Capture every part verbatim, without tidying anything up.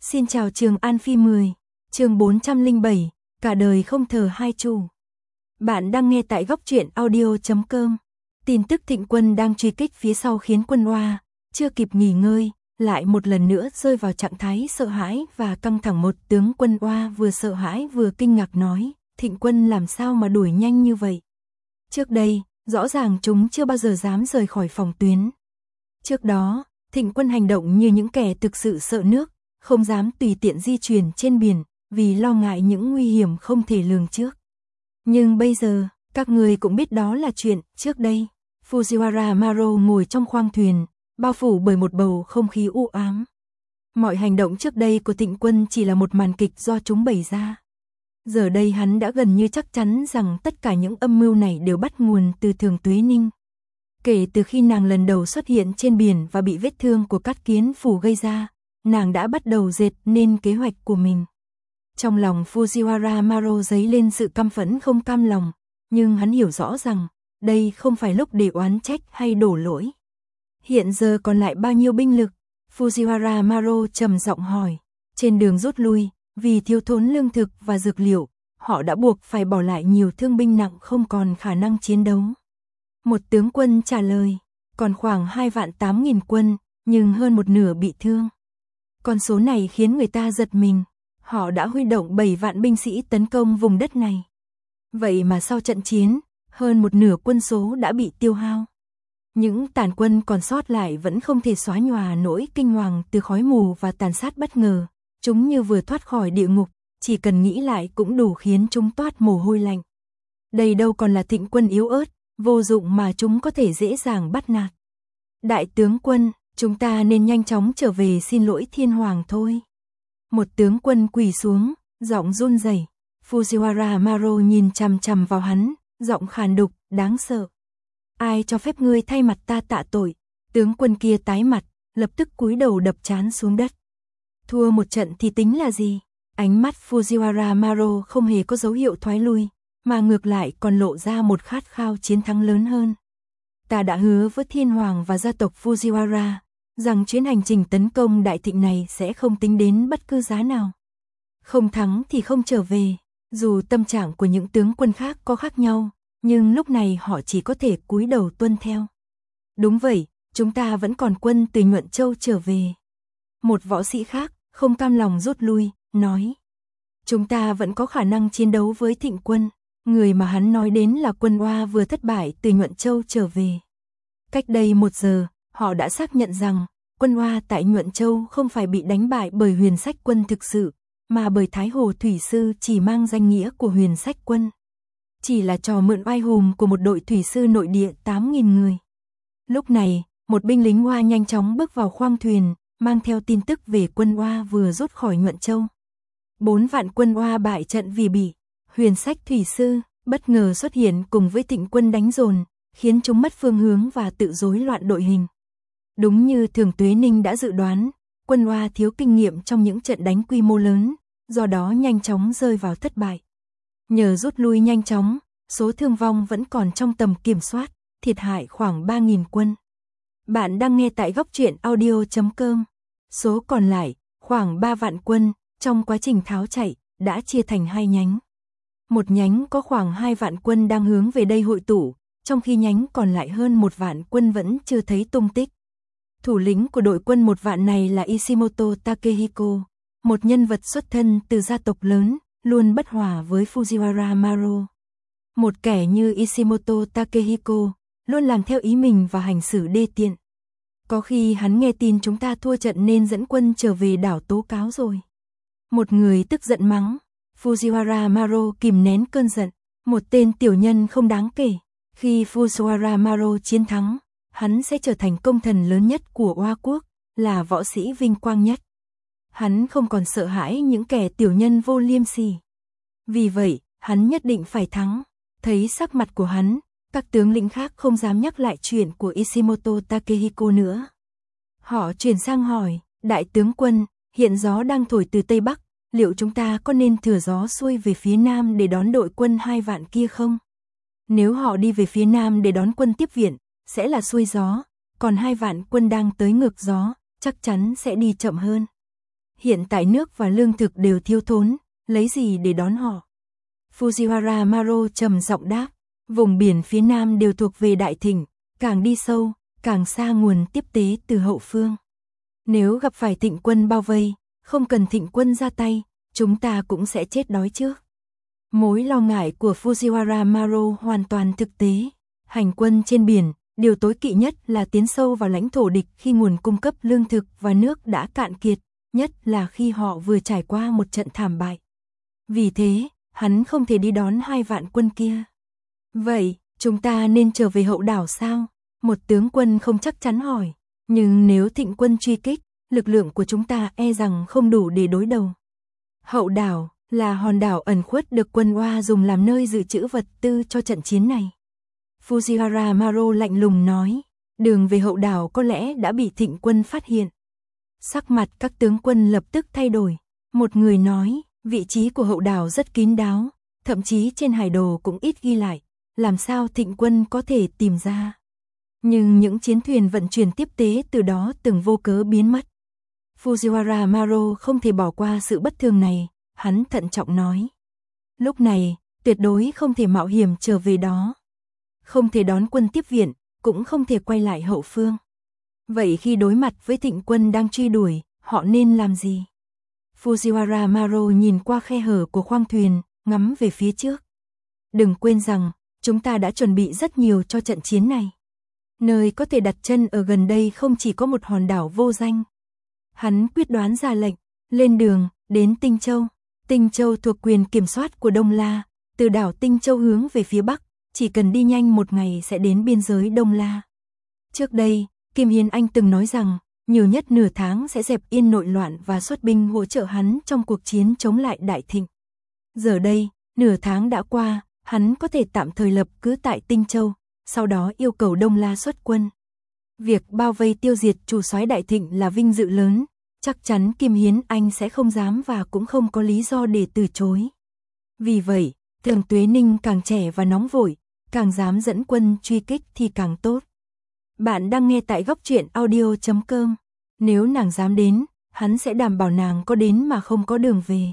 Xin chào Trường An Phi mười, chương bốn trăm lẻ bảy, cả đời không thờ hai chủ. Bạn đang nghe tại góc truyện audio chấm com. Tin tức Thịnh Quân đang truy kích phía sau khiến Quân Oa chưa kịp nghỉ ngơi, lại một lần nữa rơi vào trạng thái sợ hãi và căng thẳng. Một tướng Quân Oa vừa sợ hãi vừa kinh ngạc nói, Thịnh Quân làm sao mà đuổi nhanh như vậy? Trước đây, rõ ràng chúng chưa bao giờ dám rời khỏi phòng tuyến. Trước đó, Thịnh Quân hành động như những kẻ thực sự sợ nước, không dám tùy tiện di chuyển trên biển, vì lo ngại những nguy hiểm không thể lường trước. Nhưng bây giờ, các người cũng biết đó là chuyện trước đây. Fujiwara Maru ngồi trong khoang thuyền, bao phủ bởi một bầu không khí u ám. Mọi hành động trước đây của Thịnh Quân chỉ là một màn kịch do chúng bày ra. Giờ đây hắn đã gần như chắc chắn rằng tất cả những âm mưu này đều bắt nguồn từ Thường Tuế Ninh. Kể từ khi nàng lần đầu xuất hiện trên biển và bị vết thương của Cát Kiến Phủ gây ra, nàng đã bắt đầu dệt nên kế hoạch của mình. Trong lòng Fujiwara Maru dấy lên sự căm phẫn không cam lòng, nhưng hắn hiểu rõ rằng đây không phải lúc để oán trách hay đổ lỗi. Hiện giờ còn lại bao nhiêu binh lực? Fujiwara Maru trầm giọng hỏi. Trên đường rút lui, vì thiếu thốn lương thực và dược liệu, họ đã buộc phải bỏ lại nhiều thương binh nặng không còn khả năng chiến đấu. Một tướng quân trả lời, còn khoảng hai vạn tám nghìn quân, nhưng hơn một nửa bị thương. Con số này khiến người ta giật mình. Họ đã huy động bảy vạn binh sĩ tấn công vùng đất này. Vậy mà sau trận chiến, hơn một nửa quân số đã bị tiêu hao. Những tàn quân còn sót lại vẫn không thể xóa nhòa nỗi kinh hoàng từ khói mù và tàn sát bất ngờ. Chúng như vừa thoát khỏi địa ngục, chỉ cần nghĩ lại cũng đủ khiến chúng toát mồ hôi lạnh. Đây đâu còn là Thịnh Quân yếu ớt, vô dụng mà chúng có thể dễ dàng bắt nạt. Đại tướng quân, chúng ta nên nhanh chóng trở về xin lỗi Thiên Hoàng thôi. Một tướng quân quỳ xuống, giọng run rẩy. Fujiwara Maru nhìn chằm chằm vào hắn, giọng khàn đục, đáng sợ. Ai cho phép ngươi thay mặt ta tạ tội? Tướng quân kia tái mặt, lập tức cúi đầu đập trán xuống đất. Thua một trận thì tính là gì? Ánh mắt Fujiwara Maru không hề có dấu hiệu thoái lui, mà ngược lại còn lộ ra một khát khao chiến thắng lớn hơn. Ta đã hứa với Thiên Hoàng và gia tộc Fujiwara rằng chuyến hành trình tấn công Đại Thịnh này sẽ không tính đến bất cứ giá nào. Không thắng thì không trở về. Dù tâm trạng của những tướng quân khác có khác nhau, nhưng lúc này họ chỉ có thể cúi đầu tuân theo. Đúng vậy, chúng ta vẫn còn quân từ Nhuận Châu trở về. Một võ sĩ khác, không cam lòng rút lui, nói. Chúng ta vẫn có khả năng chiến đấu với Thịnh Quân. Người mà hắn nói đến là Quân Oa vừa thất bại từ Nhuận Châu trở về. Cách đây một giờ, họ đã xác nhận rằng Quân Oa tại Nhuận Châu không phải bị đánh bại bởi Huyền Sách Quân thực sự, mà bởi Thái Hồ Thủy Sư chỉ mang danh nghĩa của Huyền Sách Quân. Chỉ là trò mượn oai hùng của một đội thủy sư nội địa tám nghìn người. Lúc này, một binh lính Oa nhanh chóng bước vào khoang thuyền, mang theo tin tức về Quân Oa vừa rút khỏi Nhuận Châu. Bốn vạn quân Oa bại trận vì bị Huyền Sách Thủy Sư bất ngờ xuất hiện cùng với Thịnh Quân đánh dồn, khiến chúng mất phương hướng và tự rối loạn đội hình. Đúng như Thường Tuế Ninh đã dự đoán, Quân Oa thiếu kinh nghiệm trong những trận đánh quy mô lớn, do đó nhanh chóng rơi vào thất bại. Nhờ rút lui nhanh chóng, số thương vong vẫn còn trong tầm kiểm soát, thiệt hại khoảng ba nghìn quân. Bạn đang nghe tại góc truyện audio chấm com. Số còn lại, khoảng ba vạn quân, trong quá trình tháo chạy, đã chia thành hai nhánh. Một nhánh có khoảng hai vạn quân đang hướng về đây hội tụ, trong khi nhánh còn lại hơn một vạn quân vẫn chưa thấy tung tích. Thủ lĩnh của đội quân một vạn này là Ishimoto Takehiko, một nhân vật xuất thân từ gia tộc lớn, luôn bất hòa với Fujiwara Maru. Một kẻ như Ishimoto Takehiko, luôn làm theo ý mình và hành xử đê tiện. Có khi hắn nghe tin chúng ta thua trận nên dẫn quân trở về đảo tố cáo rồi. Một người tức giận mắng, Fujiwara Maru kìm nén cơn giận, một tên tiểu nhân không đáng kể. Khi Fujiwara Maru chiến thắng, hắn sẽ trở thành công thần lớn nhất của Oa quốc, là võ sĩ vinh quang nhất. Hắn không còn sợ hãi những kẻ tiểu nhân vô liêm sỉ. Vì vậy, hắn nhất định phải thắng. Thấy sắc mặt của hắn, các tướng lĩnh khác không dám nhắc lại chuyện của Ishimoto Takehiko nữa. Họ chuyển sang hỏi, đại tướng quân, hiện gió đang thổi từ Tây Bắc, liệu chúng ta có nên thừa gió xuôi về phía Nam để đón đội quân hai vạn kia không? Nếu họ đi về phía Nam để đón quân tiếp viện, sẽ là xuôi gió, còn hai vạn quân đang tới ngược gió, chắc chắn sẽ đi chậm hơn. hiện tại nước và lương thực đều thiếu thốn, lấy gì để đón họ? Fujiwara Maro trầm giọng đáp, vùng biển phía nam đều thuộc về Đại Thịnh, càng đi sâu, càng xa nguồn tiếp tế từ hậu phương. Nếu gặp phải Thịnh quân bao vây, không cần Thịnh quân ra tay, chúng ta cũng sẽ chết đói trước. Mối lo ngại của Fujiwara Maro hoàn toàn thực tế. Hành quân trên biển, điều tối kỵ nhất là tiến sâu vào lãnh thổ địch khi nguồn cung cấp lương thực và nước đã cạn kiệt, nhất là khi họ vừa trải qua một trận thảm bại. Vì thế, hắn không thể đi đón hai vạn quân kia. Vậy, chúng ta nên trở về hậu đảo sao? Một tướng quân không chắc chắn hỏi. Nhưng nếu Thịnh quân truy kích, lực lượng của chúng ta e rằng không đủ để đối đầu. Hậu đảo là hòn đảo ẩn khuất được quân Oa dùng làm nơi dự trữ vật tư cho trận chiến này. Fujiwara Maro lạnh lùng nói, đường về hậu đảo có lẽ đã bị Thịnh quân phát hiện. Sắc mặt các tướng quân lập tức thay đổi. Một người nói, vị trí của hậu đảo rất kín đáo, thậm chí trên hải đồ cũng ít ghi lại, làm sao Thịnh quân có thể tìm ra. Nhưng những chiến thuyền vận chuyển tiếp tế từ đó từng vô cớ biến mất. Fujiwara Maro không thể bỏ qua sự bất thường này, hắn thận trọng nói. Lúc này, tuyệt đối không thể mạo hiểm trở về đó. Không thể đón quân tiếp viện, cũng không thể quay lại hậu phương. Vậy khi đối mặt với Thịnh quân đang truy đuổi, họ nên làm gì? Fujiwara Maro nhìn qua khe hở của khoang thuyền, ngắm về phía trước. Đừng quên rằng, chúng ta đã chuẩn bị rất nhiều cho trận chiến này. Nơi có thể đặt chân ở gần đây không chỉ có một hòn đảo vô danh. Hắn quyết đoán ra lệnh, lên đường, đến Tinh Châu. Tinh Châu thuộc quyền kiểm soát của Đông La, từ đảo Tinh Châu hướng về phía bắc, chỉ cần đi nhanh một ngày sẽ đến biên giới Đông La. Trước đây, Kim Hiến Anh từng nói rằng, nhiều nhất nửa tháng sẽ dẹp yên nội loạn và xuất binh hỗ trợ hắn trong cuộc chiến chống lại Đại Thịnh. Giờ đây, nửa tháng đã qua, hắn có thể tạm thời lập cứ tại Tinh Châu, sau đó yêu cầu Đông La xuất quân. Việc bao vây tiêu diệt chủ soái Đại Thịnh là vinh dự lớn, chắc chắn Kim Hiến Anh sẽ không dám và cũng không có lý do để từ chối. Vì vậy, Thường Tuế Ninh càng trẻ và nóng vội, càng dám dẫn quân truy kích thì càng tốt. Bạn đang nghe tại góc truyện audio chấm com. Nếu nàng dám đến, hắn sẽ đảm bảo nàng có đến mà không có đường về.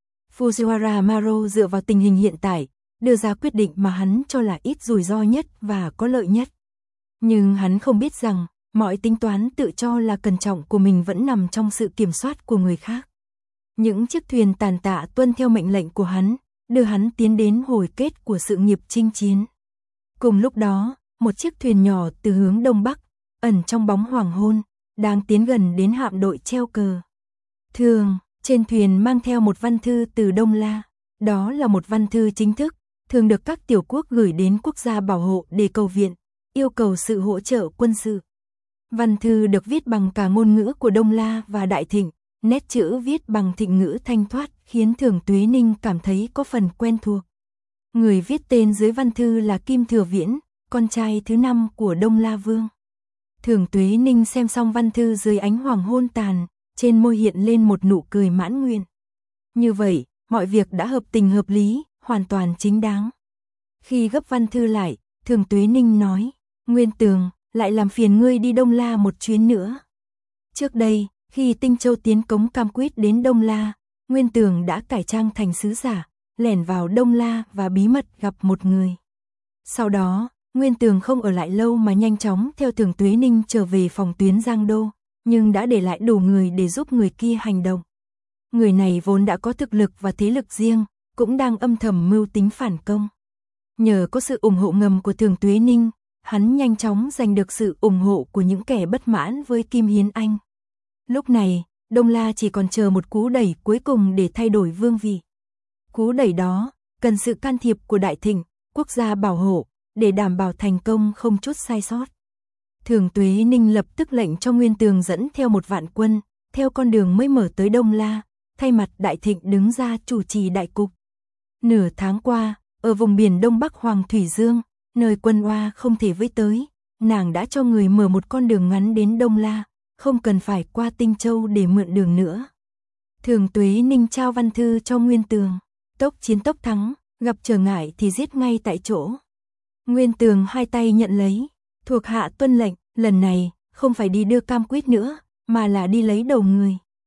Fujiwara Maro dựa vào tình hình hiện tại, đưa ra quyết định mà hắn cho là ít rủi ro nhất và có lợi nhất. Nhưng hắn không biết rằng, mọi tính toán tự cho là cẩn trọng của mình vẫn nằm trong sự kiểm soát của người khác. Những chiếc thuyền tàn tạ tuân theo mệnh lệnh của hắn, đưa hắn tiến đến hồi kết của sự nghiệp chinh chiến. Cùng lúc đó, một chiếc thuyền nhỏ từ hướng đông bắc, ẩn trong bóng hoàng hôn, đang tiến gần đến hạm đội treo cờ. Thường, trên thuyền mang theo một văn thư từ Đông La. Đó là một văn thư chính thức, thường được các tiểu quốc gửi đến quốc gia bảo hộ để cầu viện, yêu cầu sự hỗ trợ quân sự. Văn thư được viết bằng cả ngôn ngữ của Đông La và Đại Thịnh, nét chữ viết bằng Thịnh ngữ thanh thoát khiến Thường Tuế Ninh cảm thấy có phần quen thuộc. Người viết tên dưới văn thư là Kim Thừa Viễn, con trai thứ năm của Đông La Vương. Thường Tuế Ninh xem xong văn thư dưới ánh hoàng hôn tàn, trên môi hiện lên một nụ cười mãn nguyện. Như vậy, mọi việc đã hợp tình hợp lý, hoàn toàn chính đáng. Khi gấp văn thư lại, Thường Tuế Ninh nói, Nguyên Tường, lại làm phiền ngươi đi Đông La một chuyến nữa. Trước đây, khi Tinh Châu tiến cống Cam Quýt đến Đông La, Nguyên Tường đã cải trang thành sứ giả, lẻn vào Đông La và bí mật gặp một người. Sau đó, Nguyên Tường không ở lại lâu mà nhanh chóng theo Thường Tuế Ninh trở về phòng tuyến Giang Đô, nhưng đã để lại đủ người để giúp người kia hành động. Người này vốn đã có thực lực và thế lực riêng, cũng đang âm thầm mưu tính phản công. Nhờ có sự ủng hộ ngầm của Thường Tuế Ninh, hắn nhanh chóng giành được sự ủng hộ của những kẻ bất mãn với Kim Hiến Anh. Lúc này, Đông La chỉ còn chờ một cú đẩy cuối cùng để thay đổi vương vị. Cú đẩy đó, cần sự can thiệp của Đại Thịnh, quốc gia bảo hộ, để đảm bảo thành công không chút sai sót. Thường Tuế Ninh lập tức lệnh cho Nguyên Tường dẫn theo một vạn quân, theo con đường mới mở tới Đông La, thay mặt Đại Thịnh đứng ra chủ trì đại cục. Nửa tháng qua, ở vùng biển Đông Bắc Hoàng Thủy Dương, nơi quân Oa không thể với tới, nàng đã cho người mở một con đường ngắn đến Đông La, không cần phải qua Tinh Châu để mượn đường nữa. Thường Tuế Ninh trao văn thư cho Nguyên Tường, tốc chiến tốc thắng, gặp trở ngại thì giết ngay tại chỗ. Nguyên Tường hai tay nhận lấy, thuộc hạ tuân lệnh, lần này không phải đi đưa Cam Quýt nữa, mà là đi lấy đầu người.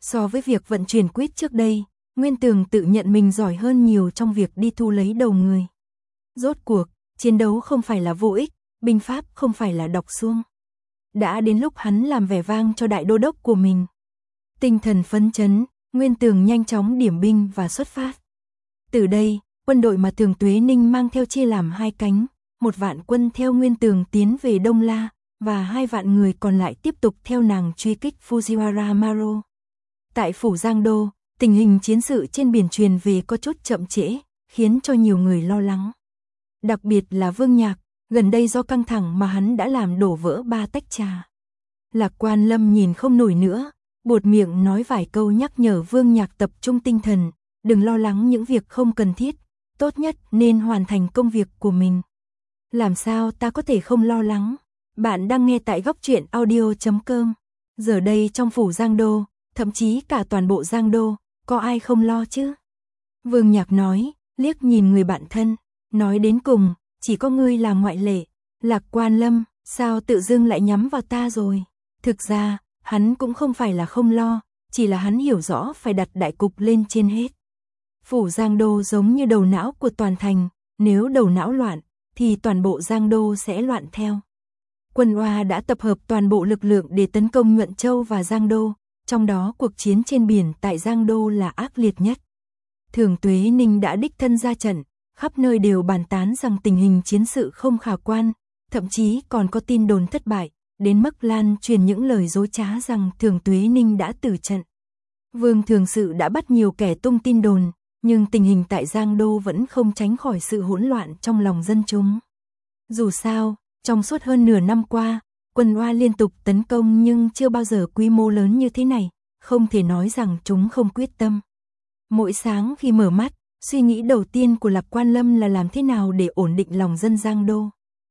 So với việc vận chuyển quyết trước đây, Nguyên Tường tự nhận mình giỏi hơn nhiều trong việc đi thu lấy đầu người. Rốt cuộc, chiến đấu không phải là vô ích, binh pháp không phải là đọc suông. Đã đến lúc hắn làm vẻ vang cho đại đô đốc của mình. Tinh thần phấn chấn, Nguyên Tường nhanh chóng điểm binh và xuất phát. Từ đây, quân đội mà Thường Tuế Ninh mang theo chia làm hai cánh, một vạn quân theo Nguyên Tường tiến về Đông La, và hai vạn người còn lại tiếp tục theo nàng truy kích Fujiwara Maro. Tại phủ Giang Đô, tình hình chiến sự trên biển truyền về có chút chậm trễ, khiến cho nhiều người lo lắng. Đặc biệt là Vương Nhạc, gần đây do căng thẳng mà hắn đã làm đổ vỡ ba tách trà. Lạc Quan Lâm nhìn không nổi nữa, buột miệng nói vài câu nhắc nhở Vương Nhạc tập trung tinh thần, đừng lo lắng những việc không cần thiết, tốt nhất nên hoàn thành công việc của mình. Làm sao ta có thể không lo lắng? Bạn đang nghe tại góc truyện audio chấm com. Giờ đây trong phủ Giang Đô, thậm chí cả toàn bộ Giang Đô, có ai không lo chứ? Vương Nhạc nói, liếc nhìn người bạn thân, nói đến cùng, chỉ có ngươi là ngoại lệ. Lạc Quan Lâm, sao tự dưng lại nhắm vào ta rồi? Thực ra, hắn cũng không phải là không lo, chỉ là hắn hiểu rõ phải đặt đại cục lên trên hết. Phủ Giang Đô giống như đầu não của toàn thành, nếu đầu não loạn, thì toàn bộ Giang Đô sẽ loạn theo. Quân Oa đã tập hợp toàn bộ lực lượng để tấn công Nhuận Châu và Giang Đô, trong đó cuộc chiến trên biển tại Giang Đô là ác liệt nhất. Thường Tuế Ninh đã đích thân ra trận, khắp nơi đều bàn tán rằng tình hình chiến sự không khả quan, thậm chí còn có tin đồn thất bại, đến mức lan truyền những lời dối trá rằng Thường Tuế Ninh đã tử trận. Vương Thường Sự đã bắt nhiều kẻ tung tin đồn, nhưng tình hình tại Giang Đô vẫn không tránh khỏi sự hỗn loạn trong lòng dân chúng. Dù sao, trong suốt hơn nửa năm qua, quân Oa liên tục tấn công nhưng chưa bao giờ quy mô lớn như thế này, không thể nói rằng chúng không quyết tâm. Mỗi sáng khi mở mắt, suy nghĩ đầu tiên của Lạc Quan Lâm là làm thế nào để ổn định lòng dân Giang Đô.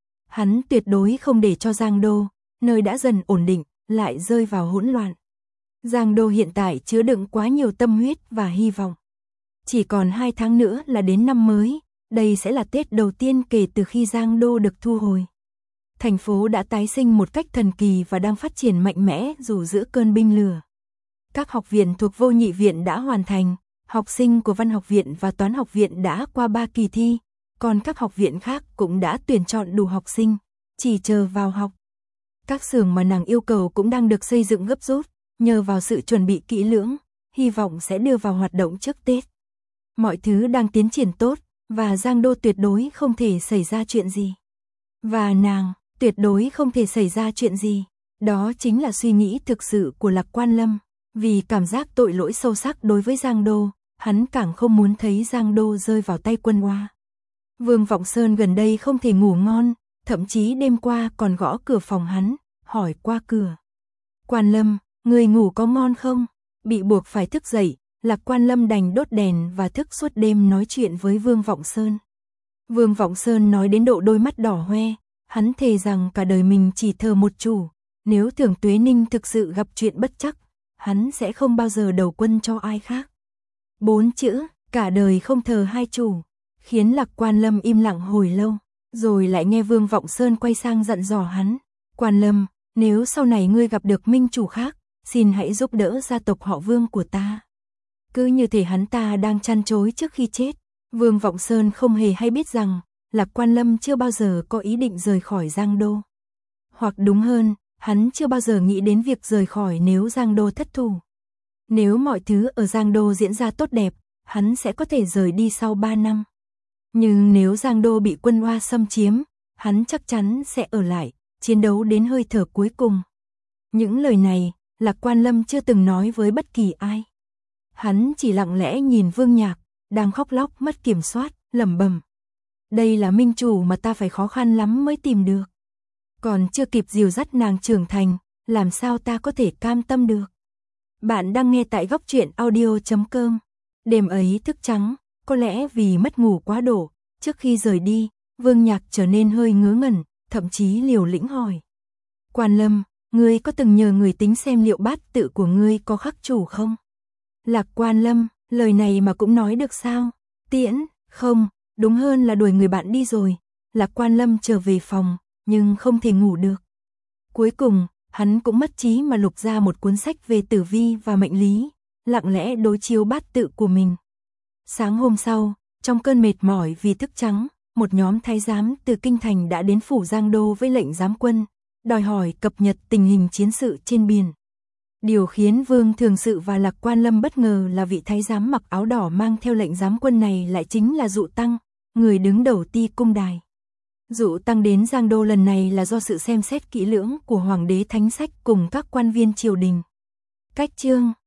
Hắn tuyệt đối không để cho Giang Đô, nơi đã dần ổn định, lại rơi vào hỗn loạn. Giang Đô hiện tại chứa đựng quá nhiều tâm huyết và hy vọng. Chỉ còn hai tháng nữa là đến năm mới, đây sẽ là Tết đầu tiên kể từ khi Giang Đô được thu hồi. Thành phố đã tái sinh một cách thần kỳ và đang phát triển mạnh mẽ dù giữa cơn binh lửa. Các học viện thuộc Vô Nhị Viện đã hoàn thành, học sinh của Văn học viện và Toán học viện đã qua ba kỳ thi, còn các học viện khác cũng đã tuyển chọn đủ học sinh, chỉ chờ vào học. Các xưởng mà nàng yêu cầu cũng đang được xây dựng gấp rút, nhờ vào sự chuẩn bị kỹ lưỡng, hy vọng sẽ đưa vào hoạt động trước Tết. Mọi thứ đang tiến triển tốt, và Giang Đô tuyệt đối không thể xảy ra chuyện gì. Và nàng, tuyệt đối không thể xảy ra chuyện gì. Đó chính là suy nghĩ thực sự của Lạc Quan Lâm. Vì cảm giác tội lỗi sâu sắc đối với Giang Đô, hắn càng không muốn thấy Giang Đô rơi vào tay quân Oa. Vương Vọng Sơn gần đây không thể ngủ ngon, thậm chí đêm qua còn gõ cửa phòng hắn, hỏi qua cửa. Quan Lâm, người ngủ có ngon không? Bị buộc phải thức dậy, Lạc Quan Lâm đành đốt đèn và thức suốt đêm nói chuyện với Vương Vọng Sơn. Vương Vọng Sơn nói đến độ đôi mắt đỏ hoe, hắn thề rằng cả đời mình chỉ thờ một chủ, nếu Thường Tuế Ninh thực sự gặp chuyện bất trắc, hắn sẽ không bao giờ đầu quân cho ai khác. Bốn chữ, cả đời không thờ hai chủ, khiến Lạc Quan Lâm im lặng hồi lâu, rồi lại nghe Vương Vọng Sơn quay sang dặn dò hắn. Quan Lâm, nếu sau này ngươi gặp được minh chủ khác, xin hãy giúp đỡ gia tộc họ Vương của ta. Cứ như thể hắn ta đang chăn chối trước khi chết. Vương Vọng Sơn không hề hay biết rằng, Lạc Quan Lâm chưa bao giờ có ý định rời khỏi Giang Đô. Hoặc đúng hơn, hắn chưa bao giờ nghĩ đến việc rời khỏi nếu Giang Đô thất thủ. Nếu mọi thứ ở Giang Đô diễn ra tốt đẹp, hắn sẽ có thể rời đi sau ba năm. Nhưng nếu Giang Đô bị quân Oa xâm chiếm, hắn chắc chắn sẽ ở lại, chiến đấu đến hơi thở cuối cùng. Những lời này, Lạc Quan Lâm chưa từng nói với bất kỳ ai. Hắn chỉ lặng lẽ nhìn Vương Nhạc, đang khóc lóc mất kiểm soát, lẩm bẩm. Đây là minh chủ mà ta phải khó khăn lắm mới tìm được. Còn chưa kịp dìu dắt nàng trưởng thành, làm sao ta có thể cam tâm được. Bạn đang nghe tại góc truyện audio chấm com. Đêm ấy thức trắng, có lẽ vì mất ngủ quá độ, trước khi rời đi, Vương Nhạc trở nên hơi ngớ ngẩn, thậm chí liều lĩnh hỏi. Quan Lâm, ngươi có từng nhờ người tính xem liệu bát tự của ngươi có khắc chủ không? Lạc Quan Lâm, lời này mà cũng nói được sao? Tiễn, không, đúng hơn là đuổi người bạn đi rồi. Lạc Quan Lâm trở về phòng, nhưng không thể ngủ được. Cuối cùng, hắn cũng mất trí mà lục ra một cuốn sách về tử vi và mệnh lý, lặng lẽ đối chiếu bát tự của mình. Sáng hôm sau, trong cơn mệt mỏi vì thức trắng, một nhóm thái giám từ kinh thành đã đến phủ Giang Đô với lệnh giám quân, đòi hỏi cập nhật tình hình chiến sự trên biển. Điều khiến Vương Thường Sự và Lạc Quan Lâm bất ngờ là vị thái giám mặc áo đỏ mang theo lệnh giám quân này lại chính là Dụ Tăng, người đứng đầu Ti Cung Đài. Dụ Tăng đến Giang Đô lần này là do sự xem xét kỹ lưỡng của Hoàng đế Thánh Sách cùng các quan viên triều đình. Cách chương